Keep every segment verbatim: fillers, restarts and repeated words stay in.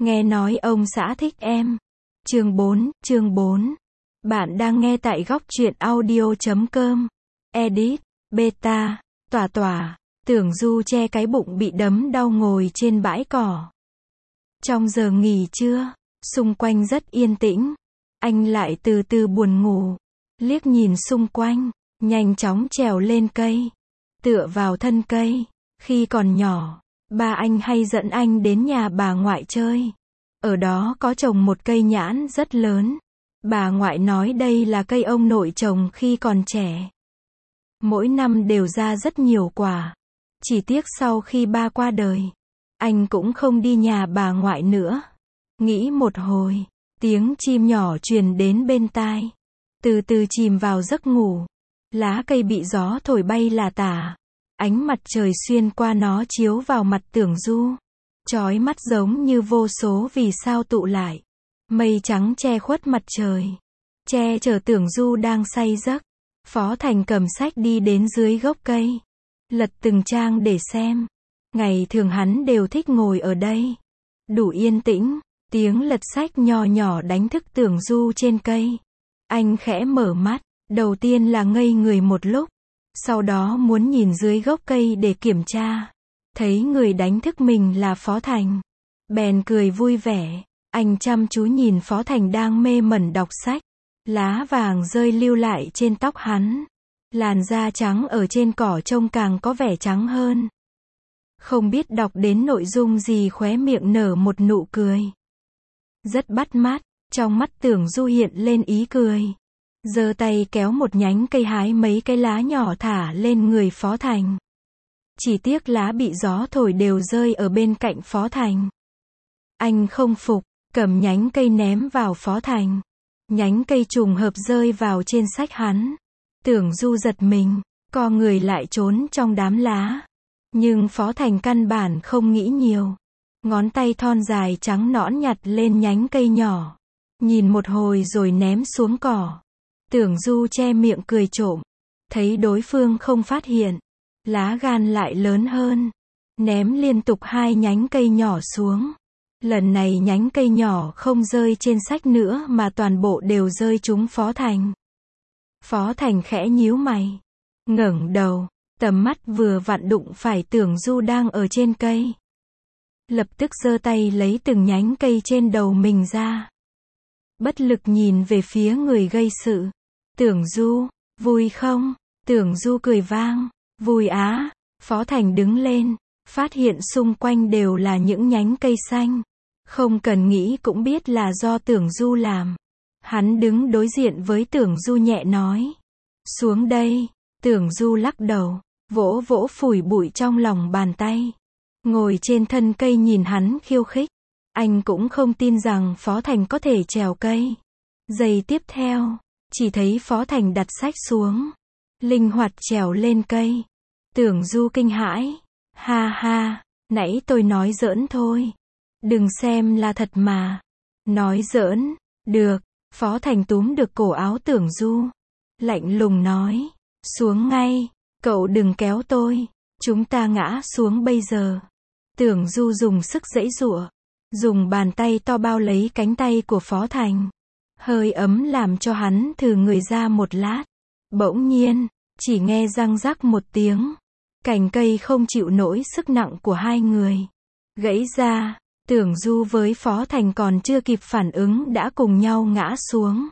Nghe nói ông xã thích em. Chương bốn, chương bốn. Bạn đang nghe tại góc truyện audio chấm com. Edit, beta, tỏa tỏa. Tưởng Du che cái bụng bị đấm đau ngồi trên bãi cỏ. Trong giờ nghỉ trưa, xung quanh rất yên tĩnh. Anh lại từ từ buồn ngủ. Liếc nhìn xung quanh, nhanh chóng trèo lên cây. Tựa vào thân cây. Khi còn nhỏ, ba anh hay dẫn anh đến nhà bà ngoại chơi. Ở đó có trồng một cây nhãn rất lớn. Bà ngoại nói đây là cây ông nội trồng khi còn trẻ. Mỗi năm đều ra rất nhiều quả. Chỉ tiếc sau khi ba qua đời, anh cũng không đi nhà bà ngoại nữa. Nghĩ một hồi, tiếng chim nhỏ truyền đến bên tai. Từ từ chìm vào giấc ngủ. Lá cây bị gió thổi bay là tả. Ánh mặt trời xuyên qua nó chiếu vào mặt Tưởng Du. Chói mắt giống như vô số vì sao tụ lại. Mây trắng che khuất mặt trời. Che chở Tưởng Du đang say giấc. Phó Thành cầm sách đi đến dưới gốc cây. Lật từng trang để xem. Ngày thường hắn đều thích ngồi ở đây. Đủ yên tĩnh. Tiếng lật sách nhỏ nhỏ đánh thức Tưởng Du trên cây. Anh khẽ mở mắt. Đầu tiên là ngây người một lúc. Sau đó muốn nhìn dưới gốc cây để kiểm tra. Thấy người đánh thức mình là Phó Thành. Bèn cười vui vẻ. Anh chăm chú nhìn Phó Thành đang mê mẩn đọc sách. Lá vàng rơi lưu lại trên tóc hắn. Làn da trắng ở trên cỏ trông càng có vẻ trắng hơn. Không biết đọc đến nội dung gì khóe miệng nở một nụ cười. Rất bắt mắt, trong mắt Tưởng Du hiện lên ý cười. Giơ tay kéo một nhánh cây hái mấy cái lá nhỏ thả lên người Phó Thành. Chỉ tiếc lá bị gió thổi đều rơi ở bên cạnh Phó Thành. Anh không phục, cầm nhánh cây ném vào Phó Thành. Nhánh cây trùng hợp rơi vào trên sách hắn. Tưởng Du giật mình, co người lại trốn trong đám lá. Nhưng Phó Thành căn bản không nghĩ nhiều. Ngón tay thon dài trắng nõn nhặt lên nhánh cây nhỏ. Nhìn một hồi rồi ném xuống cỏ. Tưởng Du che miệng cười trộm. Thấy đối phương không phát hiện. Lá gan lại lớn hơn. Ném liên tục hai nhánh cây nhỏ xuống. Lần này nhánh cây nhỏ không rơi trên sách nữa mà toàn bộ đều rơi trúng Phó Thành. Phó Thành khẽ nhíu mày. Ngẩng đầu. Tầm mắt vừa vặn đụng phải Tưởng Du đang ở trên cây. Lập tức giơ tay lấy từng nhánh cây trên đầu mình ra. Bất lực nhìn về phía người gây sự. Tưởng Du, vui không? Tưởng Du cười vang. Vui á. Phó Thành đứng lên. Phát hiện xung quanh đều là những nhánh cây xanh. Không cần nghĩ cũng biết là do Tưởng Du làm. Hắn đứng đối diện với Tưởng Du nhẹ nói. Xuống đây. Tưởng Du lắc đầu. Vỗ vỗ phủi bụi trong lòng bàn tay. Ngồi trên thân cây nhìn hắn khiêu khích. Anh cũng không tin rằng Phó Thành có thể trèo cây. Giây tiếp theo, chỉ thấy Phó Thành đặt sách xuống. Linh hoạt trèo lên cây. Tưởng Du kinh hãi. Ha ha, nãy tôi nói giỡn thôi. Đừng xem là thật mà. Nói giỡn, được. Phó Thành túm được cổ áo Tưởng Du. Lạnh lùng nói. Xuống ngay, cậu đừng kéo tôi. Chúng ta ngã xuống bây giờ. Tưởng Du dùng sức giãy giụa. Dùng bàn tay to bao lấy cánh tay của Phó Thành. Hơi ấm làm cho hắn thử người ra một lát. Bỗng nhiên, chỉ nghe răng rắc một tiếng. Cành cây không chịu nổi sức nặng của hai người. Gãy ra. Tưởng Du với Phó Thành còn chưa kịp phản ứng đã cùng nhau ngã xuống.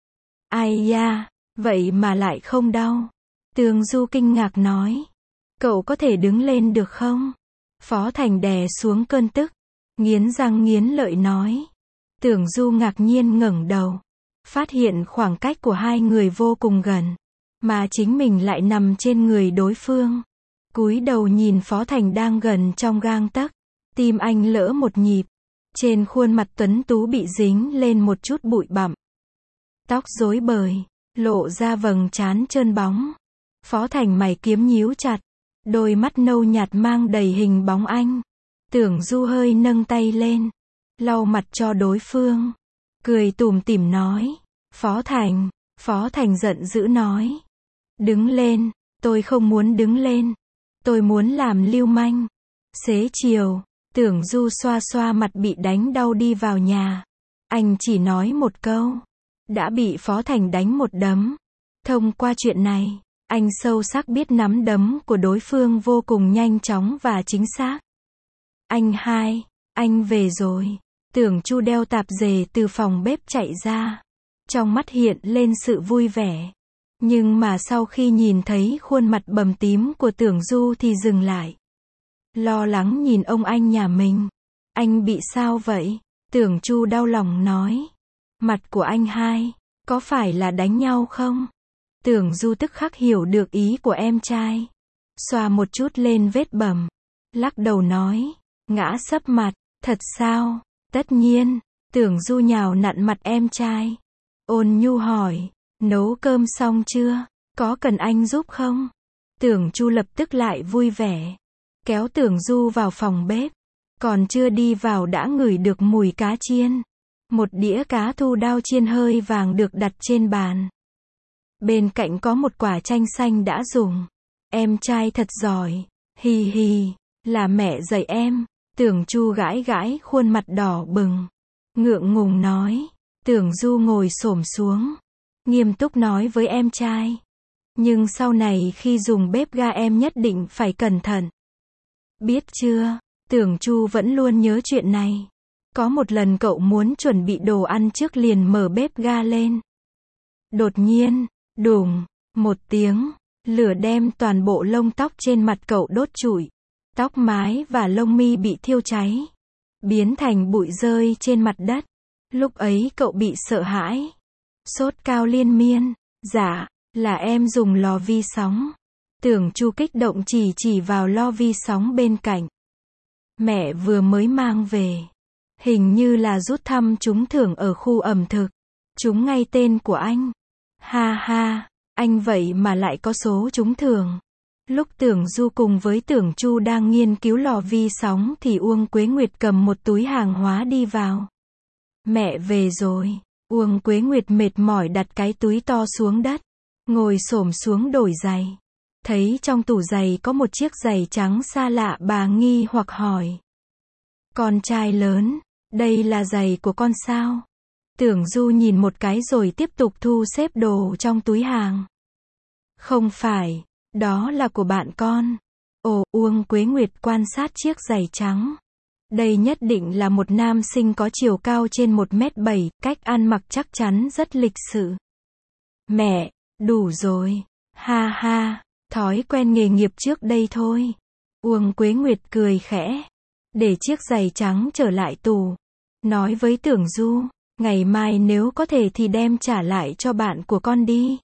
Ai da, vậy mà lại không đau. Tưởng Du kinh ngạc nói. Cậu có thể đứng lên được không? Phó Thành đè xuống cơn tức. Nghiến răng nghiến lợi nói. Tưởng Du ngạc nhiên ngẩng đầu. Phát hiện khoảng cách của hai người vô cùng gần. Mà chính mình lại nằm trên người đối phương. Cúi đầu nhìn Phó Thành đang gần trong gang tấc. Tim anh lỡ một nhịp. Trên khuôn mặt tuấn tú bị dính lên một chút bụi bặm. Tóc rối bời. Lộ ra vầng trán trơn bóng. Phó Thành mày kiếm nhíu chặt. Đôi mắt nâu nhạt mang đầy hình bóng anh. Tưởng Du hơi nâng tay lên. Lau mặt cho đối phương. Cười tủm tỉm nói. Phó Thành. Phó Thành giận dữ nói. Đứng lên. Tôi không muốn đứng lên. Tôi muốn làm lưu manh. Xế chiều. Tưởng Du xoa xoa mặt bị đánh đau đi vào nhà. Anh chỉ nói một câu. Đã bị Phó Thành đánh một đấm. Thông qua chuyện này, anh sâu sắc biết nắm đấm của đối phương vô cùng nhanh chóng và chính xác. Anh hai, anh về rồi. Tưởng Chu đeo tạp dề từ phòng bếp chạy ra. Trong mắt hiện lên sự vui vẻ. Nhưng mà sau khi nhìn thấy khuôn mặt bầm tím của Tưởng Du thì dừng lại. Lo lắng nhìn ông anh nhà mình. Anh bị sao vậy? Tưởng Chu đau lòng nói. Mặt của anh hai, có phải là đánh nhau không? Tưởng Du tức khắc hiểu được ý của em trai. Xoa một chút lên vết bầm. Lắc đầu nói. Ngã sấp mặt, thật sao? Tất nhiên. Tưởng Du nhào nặn mặt em trai. Ôn nhu hỏi. Nấu cơm xong chưa? Có cần anh giúp không? Tưởng Chu lập tức lại vui vẻ. Kéo Tưởng Du vào phòng bếp. Còn chưa đi vào đã ngửi được mùi cá chiên. Một đĩa cá thu đao chiên hơi vàng được đặt trên bàn. Bên cạnh có một quả chanh xanh đã dùng. Em trai thật giỏi. Hì hì. Là mẹ dạy em. Tưởng Chu gãi gãi khuôn mặt đỏ bừng. Ngượng ngùng nói. Tưởng Du ngồi xổm xuống. Nghiêm túc nói với em trai. Nhưng sau này khi dùng bếp ga em nhất định phải cẩn thận. Biết chưa? Tưởng Chu vẫn luôn nhớ chuyện này. Có một lần cậu muốn chuẩn bị đồ ăn trước liền mở bếp ga lên. Đột nhiên, đùng, một tiếng, lửa đem toàn bộ lông tóc trên mặt cậu đốt trụi. Tóc mái và lông mi bị thiêu cháy. Biến thành bụi rơi trên mặt đất. Lúc ấy cậu bị sợ hãi. Sốt cao liên miên. Dạ, là em dùng lò vi sóng. Tưởng Chu kích động chỉ chỉ vào lò vi sóng bên cạnh. Mẹ vừa mới mang về. Hình như là rút thăm trúng thưởng ở khu ẩm thực. Trúng ngay tên của anh. Ha ha, anh vậy mà lại có số trúng thưởng. Lúc Tưởng Du cùng với Tưởng Chu đang nghiên cứu lò vi sóng thì Uông Quế Nguyệt cầm một túi hàng hóa đi vào. Mẹ về rồi. Uông Quế Nguyệt mệt mỏi đặt cái túi to xuống đất. Ngồi xổm xuống đổi giày. Thấy trong tủ giày có một chiếc giày trắng xa lạ, bà nghi hoặc hỏi. Con trai lớn, đây là giày của con sao? Tưởng Du nhìn một cái rồi tiếp tục thu xếp đồ trong túi hàng. Không phải, đó là của bạn con. Ồ, Uông Quế Nguyệt quan sát chiếc giày trắng. Đây nhất định là một nam sinh có chiều cao trên một mét bảy, cách ăn mặc chắc chắn rất lịch sự. Mẹ, đủ rồi. Ha ha, thói quen nghề nghiệp trước đây thôi. Uông Quế Nguyệt cười khẽ. Để chiếc giày trắng trở lại tủ. Nói với Tưởng Du, ngày mai nếu có thể thì đem trả lại cho bạn của con đi.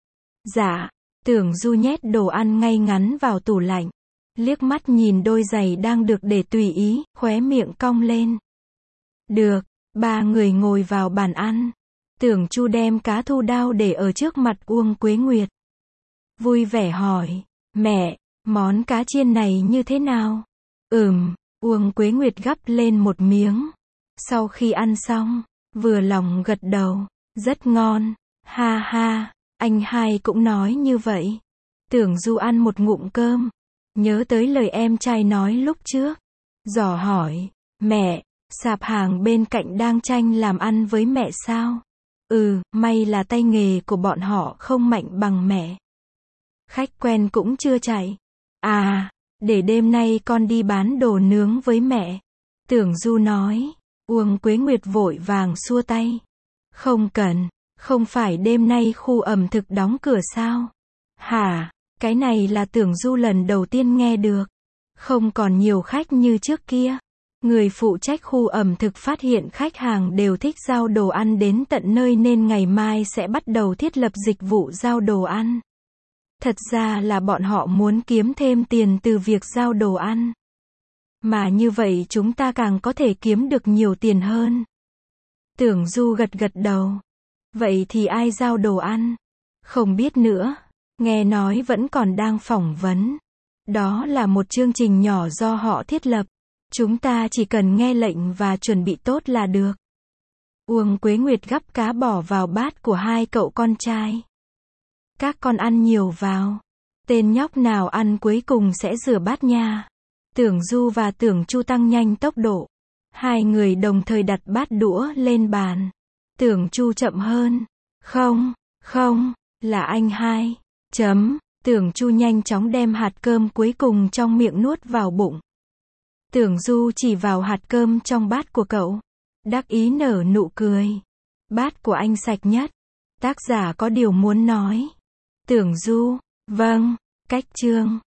Dạ. Tưởng Du nhét đồ ăn ngay ngắn vào tủ lạnh. Liếc mắt nhìn đôi giày đang được để tùy ý, khóe miệng cong lên. Được, ba người ngồi vào bàn ăn. Tưởng Chu đem cá thu đao để ở trước mặt Uông Quế Nguyệt. Vui vẻ hỏi, mẹ, món cá chiên này như thế nào? Ừm, Uông Quế Nguyệt gắp lên một miếng. Sau khi ăn xong, vừa lòng gật đầu, rất ngon, ha ha, anh hai cũng nói như vậy. Tưởng Du ăn một ngụm cơm. Nhớ tới lời em trai nói lúc trước. Dò hỏi, mẹ, sạp hàng bên cạnh đang tranh làm ăn với mẹ sao? Ừ, may là tay nghề của bọn họ không mạnh bằng mẹ. Khách quen cũng chưa chạy. À, để đêm nay con đi bán đồ nướng với mẹ. Tưởng Du nói. Uông Quế Nguyệt vội vàng xua tay. Không cần, không phải đêm nay khu ẩm thực đóng cửa sao? Hả? Cái này là Tưởng Du lần đầu tiên nghe được. Không còn nhiều khách như trước kia. Người phụ trách khu ẩm thực phát hiện khách hàng đều thích giao đồ ăn đến tận nơi nên ngày mai sẽ bắt đầu thiết lập dịch vụ giao đồ ăn. Thật ra là bọn họ muốn kiếm thêm tiền từ việc giao đồ ăn. Mà như vậy chúng ta càng có thể kiếm được nhiều tiền hơn. Tưởng Du gật gật đầu. Vậy thì ai giao đồ ăn? Không biết nữa. Nghe nói vẫn còn đang phỏng vấn. Đó là một chương trình nhỏ do họ thiết lập. Chúng ta chỉ cần nghe lệnh và chuẩn bị tốt là được. Uông Quế Nguyệt gắp cá bỏ vào bát của hai cậu con trai. Các con ăn nhiều vào. Tên nhóc nào ăn cuối cùng sẽ rửa bát nha. Tưởng Du và Tưởng Chu tăng nhanh tốc độ. Hai người đồng thời đặt bát đũa lên bàn. Tưởng Chu chậm hơn. Không, không, là anh hai. Chấm. Tưởng Chu nhanh chóng đem hạt cơm cuối cùng trong miệng nuốt vào bụng. Tưởng Du chỉ vào hạt cơm trong bát của cậu. Đắc ý nở nụ cười. Bát của anh sạch nhất. Tác giả có điều muốn nói. Tưởng Du. Vâng. Cách chương.